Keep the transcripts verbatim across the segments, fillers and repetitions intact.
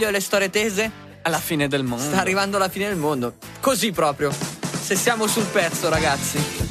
Elio e le storie tese? Alla fine del mondo. Sta arrivando la fine del mondo. Così proprio. Se siamo sul pezzo, ragazzi.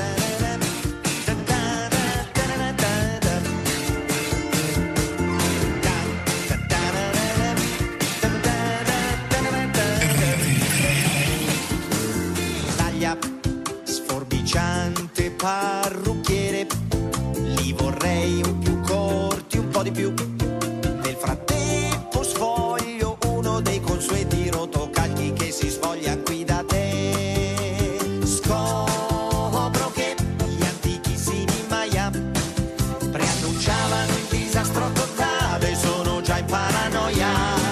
Sforbiciante parrucchiere, li vorrei un più corti, un po' di più. Nel frattempo sfoglio uno dei consueti rotocalchi che si sfoglia qui da te. Scopro che gli antichissimi Maya preannunciavano il disastro totale, sono già in paranoia.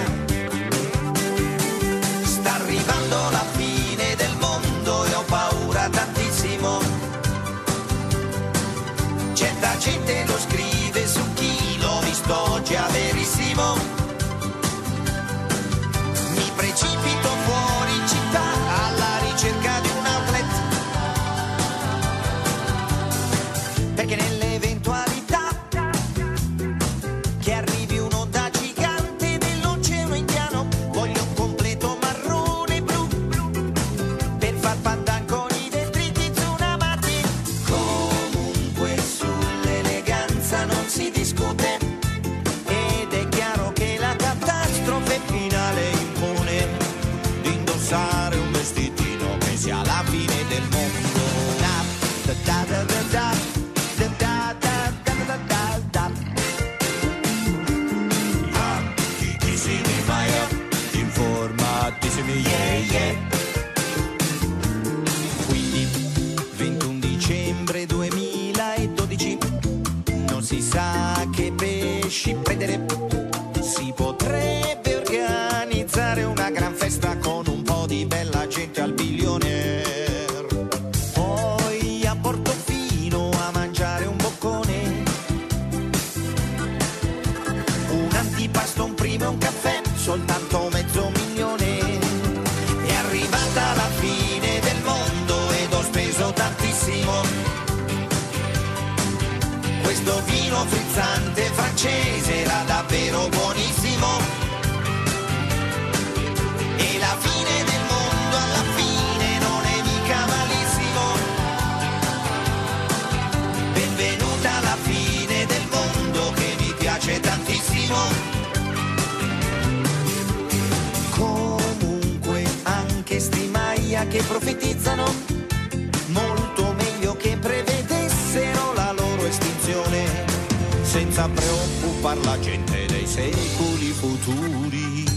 Sta arrivando la fine del mondo e ho paura tantissimo. Certa gente lo scrive su chi l'ho visto oggi a verissimo. Mi precipito fuori città alla ricerca di un outlet, perché nell'eventualità che arrivi un'onda gigante dell'oceano indiano voglio un completo marrone blu per far pandan con i detriti tsunamati. Comunque sull'eleganza non si discute ed è chiaro che la catastrofe finale impone di indossare un vestitino che sia la fine del mondo. Da, da, da, da, da, da, da, da, da, da, da, da. Antichissimi Maya, informatissimi, yeah, yeah. Quindi ventuno dicembre duemiladodici, non si sa che pesci prendere. Si potrebbe organizzare una gran festa con un po' di bella gente al billionaire. Poi a Portofino a mangiare un boccone, un antipasto, un primo e un caffè, soltanto mezzo milione. È arrivata la fine del mondo ed ho speso tantissimo. Questo vino frizzante francese era davvero buonissimo. E la fine del mondo alla fine non è mica malissimo. Benvenuta alla fine del mondo che mi piace tantissimo. Comunque anche sti Maya che profetizzano molto meglio che prevedessero la loro estinzione, senza preoccupar la gente dei secoli futuri.